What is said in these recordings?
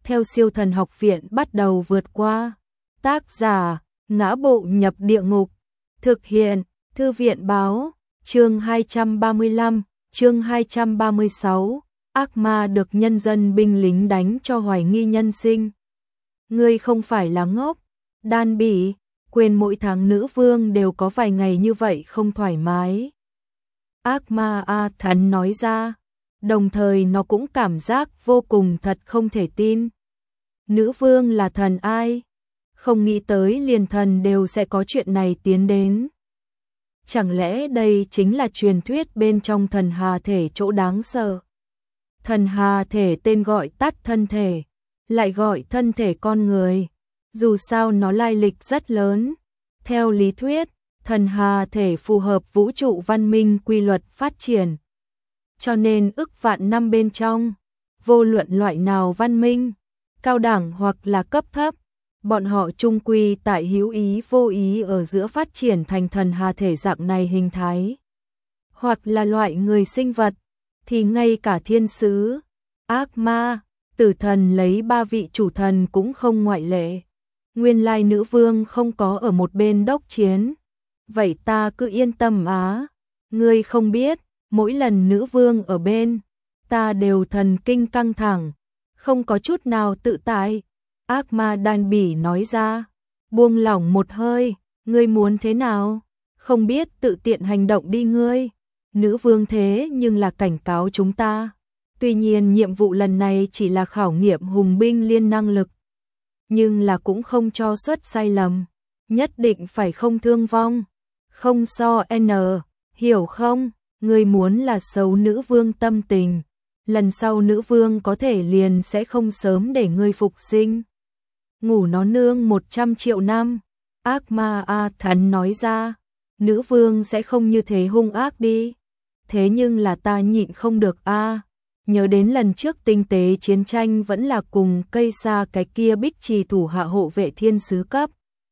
theo siêu thần học viện bắt đầu vượt qua. Tác giả, Ngã Bộ Nhập Địa Ngục. Thực hiện, Thư viện Báo. Chương 235, chương 236. Ác ma được nhân dân binh lính đánh cho hoài nghi nhân sinh. Ngươi không phải là ngốc, Đan Bỉ, quên mỗi tháng nữ vương đều có vài ngày như vậy không thoải mái. Ác ma A Thần nói ra, đồng thời nó cũng cảm giác vô cùng thật không thể tin. Nữ vương là thần ai? Không nghĩ tới liền thần đều sẽ có chuyện này tiến đến. Chẳng lẽ đây chính là truyền thuyết bên trong thần hà thể chỗ đáng sợ? Thần hà thể tên gọi tắt thân thể, lại gọi thân thể con người. Dù sao nó lai lịch rất lớn. Theo lý thuyết, thần hà thể phù hợp vũ trụ văn minh quy luật phát triển. Cho nên ức vạn năm bên trong, vô luận loại nào văn minh, cao đẳng hoặc là cấp thấp, bọn họ chung quy tại hữu ý vô ý ở giữa phát triển thành thần hà thể dạng này hình thái. Hoặc là loại người sinh vật, thì ngay cả thiên sứ, ác ma, tử thần lấy 3 vị chủ thần cũng không ngoại lệ. Nguyên lai nữ vương không có ở một bên đốc chiến. Vậy ta cứ yên tâm á. Ngươi không biết, mỗi lần nữ vương ở bên, ta đều thần kinh căng thẳng, không có chút nào tự tại. Ác ma Đan Bỉ nói ra, buông lỏng một hơi, ngươi muốn thế nào? Không biết tự tiện hành động đi ngươi. Nữ vương thế nhưng là cảnh cáo chúng ta. Tuy nhiên nhiệm vụ lần này chỉ là khảo nghiệm hùng binh liên năng lực. Nhưng là cũng không cho xuất sai lầm. Nhất định phải không thương vong. Không so N, hiểu không? Ngươi muốn là xấu nữ vương tâm tình. Lần sau nữ vương có thể liền sẽ không sớm để ngươi phục sinh. Ngủ nó nương 100 triệu năm. Ác ma A Thần nói ra. Nữ vương sẽ không như thế hung ác đi. Thế nhưng là ta nhịn không được a. Nhớ đến lần trước tinh tế chiến tranh vẫn là cùng cây xa cái kia bích trì thủ hạ hộ vệ thiên sứ cấp.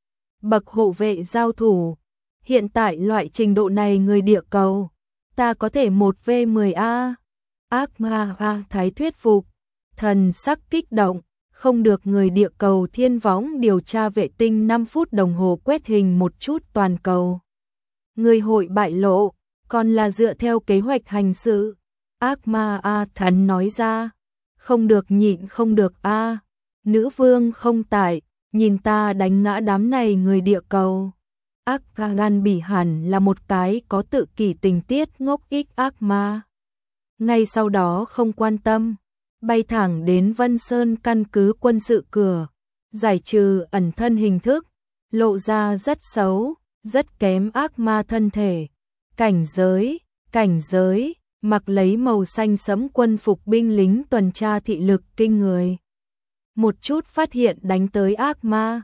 Bậc hộ vệ giao thủ. Hiện tại loại trình độ này người địa cầu. Ta có thể 1v10a. Ác ma A Thái thuyết phục. Thần sắc kích động. Không được người địa cầu thiên võng điều tra vệ tinh 5 phút đồng hồ quét hình một chút toàn cầu. Người hội bại lộ. Còn là dựa theo kế hoạch hành sự. Ác ma A Thần nói ra. Không được nhịn không được a. Nữ vương không tại, nhìn ta đánh ngã đám này người địa cầu. Ác ma Đan Bỉ hẳn là một cái có tự kỷ tình tiết ngốc ích ác ma. Ngay sau đó không quan tâm, bay thẳng đến Vân Sơn căn cứ quân sự cửa, giải trừ ẩn thân hình thức, lộ ra rất xấu, rất kém ác ma thân thể. Cảnh giới, mặc lấy màu xanh sẫm quân phục binh lính tuần tra thị lực kinh người. Một chút phát hiện đánh tới ác ma.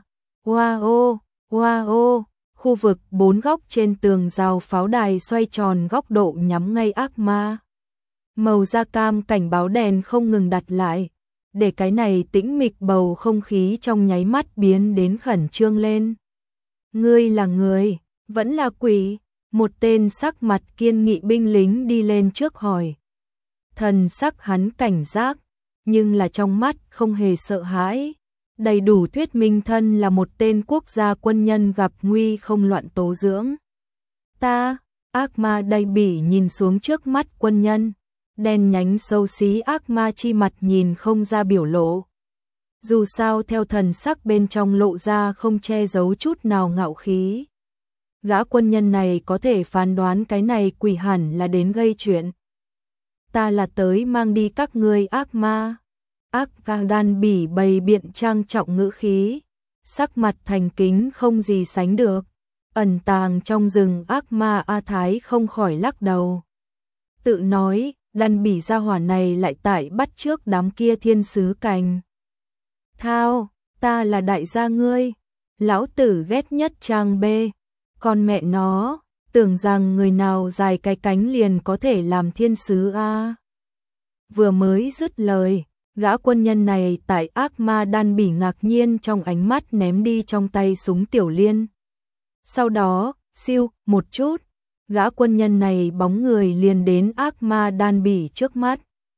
Wow, khu vực 4 góc trên tường rào pháo đài xoay tròn góc độ nhắm ngay ác ma. Màu da cam cảnh báo đèn không ngừng đặt lại, để cái này tĩnh mịch bầu không khí trong nháy mắt biến đến khẩn trương lên. Ngươi là người, vẫn là quỷ? Một tên sắc mặt kiên nghị binh lính đi lên trước hỏi. Thần sắc hắn cảnh giác, nhưng là trong mắt không hề sợ hãi. Đầy đủ thuyết minh thân là một tên quốc gia quân nhân gặp nguy không loạn tố dưỡng. Ác ma Đan Bỉ nhìn xuống trước mắt quân nhân. Đen nhánh xấu xí ác ma chi mặt nhìn không ra biểu lộ. Dù sao theo thần sắc bên trong lộ ra không che giấu chút nào ngạo khí. Gã quân nhân này có thể phán đoán cái này quỷ hẳn là đến gây chuyện. Ta là tới mang đi các ngươi ác ma. Ác ma Đan Bỉ bày biện trang trọng ngữ khí, sắc mặt thành kính không gì sánh được. Ẩn tàng trong rừng ác ma A Thái không khỏi lắc đầu. Tự nói, Đan Bỉ gia hỏa này lại tại bắt trước đám kia thiên sứ cành. Thao, ta là đại gia ngươi. Lão tử ghét nhất trang B. Con mẹ nó, tưởng rằng người nào dài cái cánh liền có thể làm thiên sứ a. Vừa mới dứt lời, gã quân nhân này tại ác ma Đan Bỉ ngạc nhiên trong ánh mắt ném đi trong tay súng tiểu liên. Sau đó, siêu, một chút, gã quân nhân này bóng người liền đến ác ma Đan Bỉ trước mắt.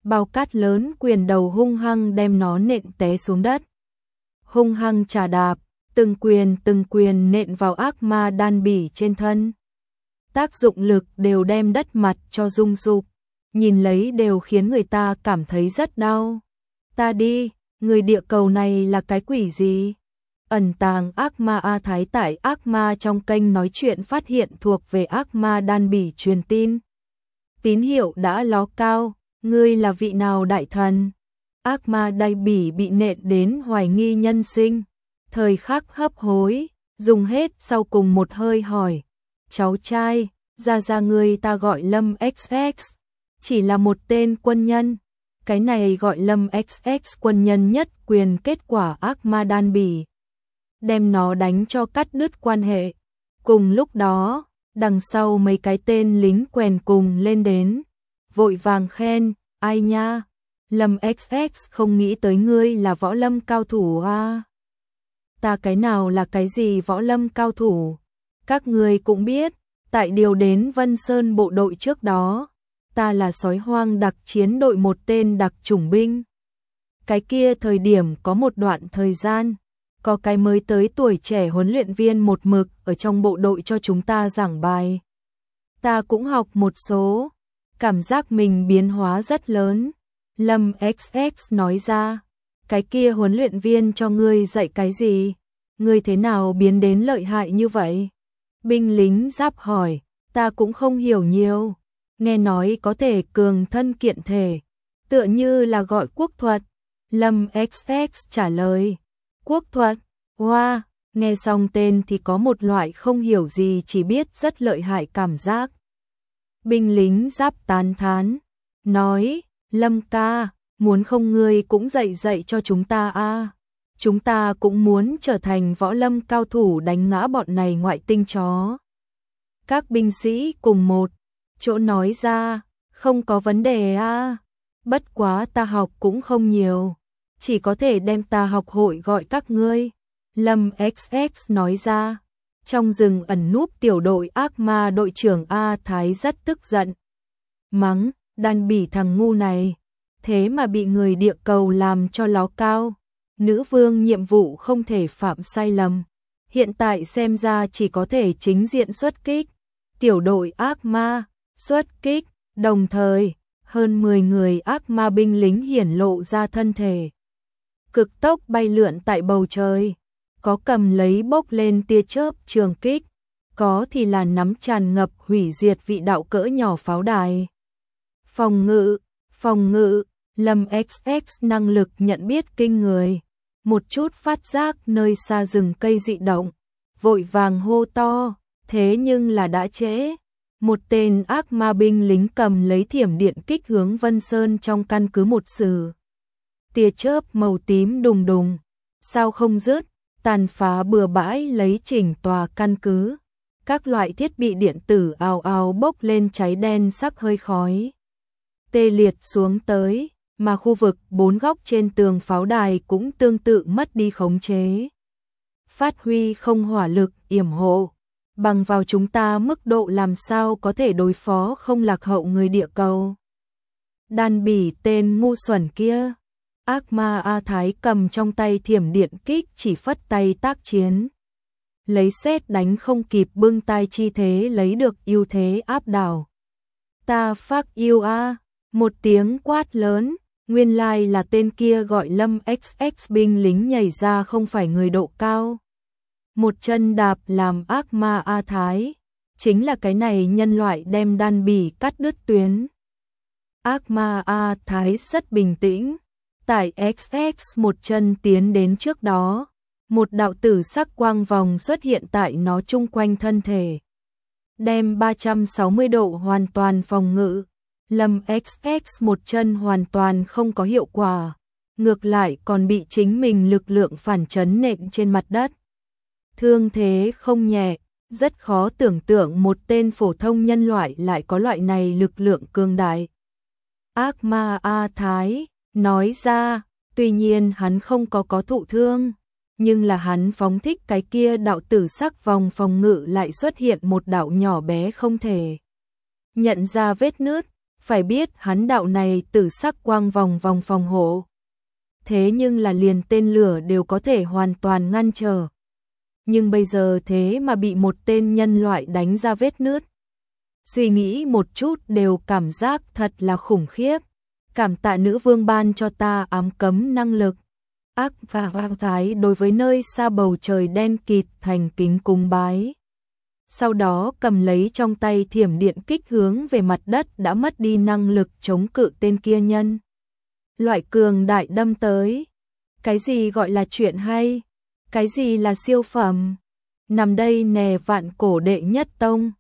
bao cát lớn quyền đầu hung hăng đem nó nện té xuống đất. Hung hăng chà đạp, từng quyền nện vào ác ma đan bỉ trên thân. Tác dụng lực đều đem đất mặt cho rung rục, nhìn lấy đều khiến người ta cảm thấy rất đau. Ta đi, người địa cầu này là cái quỷ gì? Ẩn tàng ác ma A Thái tại ác ma trong kênh nói chuyện phát hiện thuộc về ác ma đan bỉ truyền tin. Tín hiệu đã ló cao, ngươi là vị nào đại thần? Ác ma đan bỉ bị nện đến hoài nghi nhân sinh, thời khắc hấp hối, dùng hết sau cùng một hơi hỏi. Cháu trai, ra ngươi ta gọi Lâm XX, chỉ là một tên quân nhân. Cái này gọi Lâm XX quân nhân nhất quyền kết quả ác ma đan bỉ, đem nó đánh cho cắt đứt quan hệ. Cùng lúc đó, đằng sau mấy cái tên lính quèn cùng lên đến, vội vàng khen, ai nha, Lâm XX không nghĩ tới ngươi là võ lâm cao thủ à. Ta cái nào là cái gì võ lâm cao thủ? Các ngươi cũng biết, tại điều đến Vân Sơn bộ đội trước đó, ta là sói hoang đặc chiến đội một tên đặc chủng binh. Cái kia thời điểm có một đoạn thời gian, có cái mới tới tuổi trẻ huấn luyện viên một mực ở trong bộ đội cho chúng ta giảng bài. Ta cũng học một số, cảm giác mình biến hóa rất lớn. Lâm XX nói ra, cái kia huấn luyện viên cho ngươi dạy cái gì? Ngươi thế nào biến đến lợi hại như vậy? Binh lính giáp hỏi, ta cũng không hiểu nhiều. Nghe nói có thể cường thân kiện thể, tựa như là gọi quốc thuật. Lâm XX trả lời, quốc thuật, wow, nghe xong tên thì có một loại không hiểu gì chỉ biết rất lợi hại cảm giác. Binh lính giáp tán thán, nói, Lâm ca, muốn không ngươi cũng dạy cho chúng ta a. Chúng ta cũng muốn trở thành võ lâm cao thủ đánh ngã bọn này ngoại tinh chó. Các binh sĩ cùng một chỗ nói ra, không có vấn đề a. Bất quá ta học cũng không nhiều, chỉ có thể đem ta học hội gọi các ngươi. Lâm XX nói ra, trong rừng ẩn núp tiểu đội ác ma đội trưởng A Thái rất tức giận. Mắng, đàn bỉ thằng ngu này, thế mà bị người địa cầu làm cho ló cao. Nữ vương nhiệm vụ không thể phạm sai lầm, hiện tại xem ra chỉ có thể chính diện xuất kích. Tiểu đội ác ma, xuất kích, đồng thời, hơn 10 người ác ma binh lính hiển lộ ra thân thể. Cực tốc bay lượn tại bầu trời, có cầm lấy bốc lên tia chớp trường kích, có thì là nắm tràn ngập hủy diệt vị đạo cỡ nhỏ pháo đài. Phòng ngự, Lâm XX năng lực nhận biết kinh người, một chút phát giác nơi xa rừng cây dị động, vội vàng hô to, thế nhưng là đã trễ. Một tên ác ma binh lính cầm lấy thiểm điện kích hướng Vân Sơn trong căn cứ một sử. Tia chớp màu tím đùng đùng, sao không dứt, tàn phá bừa bãi lấy chỉnh tòa căn cứ. Các loại thiết bị điện tử ào ào bốc lên cháy đen sắc hơi khói. Tê liệt xuống tới, mà khu vực 4 góc trên tường pháo đài cũng tương tự mất đi khống chế. Phát huy không hỏa lực yểm hộ, bằng vào chúng ta mức độ làm sao có thể đối phó không lạc hậu người địa cầu. Đàn bỉ tên ngu xuẩn kia, ác ma A Thái cầm trong tay thiểm điện kích chỉ phất tay tác chiến. Lấy sét đánh không kịp bưng tay chi thế lấy được ưu thế áp đảo. Ta phát yêu a, một tiếng quát lớn, nguyên lai là tên kia gọi Lâm XX binh lính nhảy ra không phải người độ cao. Một chân đạp làm ác ma A Thái, chính là cái này nhân loại đem đan bỉ cắt đứt tuyến. Ác ma A Thái rất bình tĩnh, tại XX một chân tiến đến trước đó, một đạo tử sắc quang vòng xuất hiện tại nó chung quanh thân thể, đem 360 độ hoàn toàn phòng ngự. Lâm XX một chân hoàn toàn không có hiệu quả, ngược lại còn bị chính mình lực lượng phản chấn nện trên mặt đất. Thương thế không nhẹ, rất khó tưởng tượng một tên phổ thông nhân loại lại có loại này lực lượng cường đại. Ác ma A Thái nói ra, tuy nhiên hắn không có thụ thương, nhưng là hắn phóng thích cái kia đạo tử sắc vòng phòng ngự lại xuất hiện một đạo nhỏ bé không thể nhận ra vết nứt, Phải biết hắn đạo này tử sắc quang vòng vòng phòng hộ. Thế nhưng là liền tên lửa đều có thể hoàn toàn ngăn trở. Nhưng bây giờ thế mà bị một tên nhân loại đánh ra vết nứt. Suy nghĩ một chút đều cảm giác thật là khủng khiếp. Cảm tạ nữ vương ban cho ta ám cấm năng lực. Ác và hoang thái đối với nơi xa bầu trời đen kịt thành kính cung bái. Sau đó cầm lấy trong tay thiểm điện kích hướng về mặt đất đã mất đi năng lực chống cự tên kia nhân. Loại cường đại đâm tới. Cái gì gọi là chuyện hay? Cái gì là siêu phẩm? Nằm đây nè vạn cổ đệ nhất tông.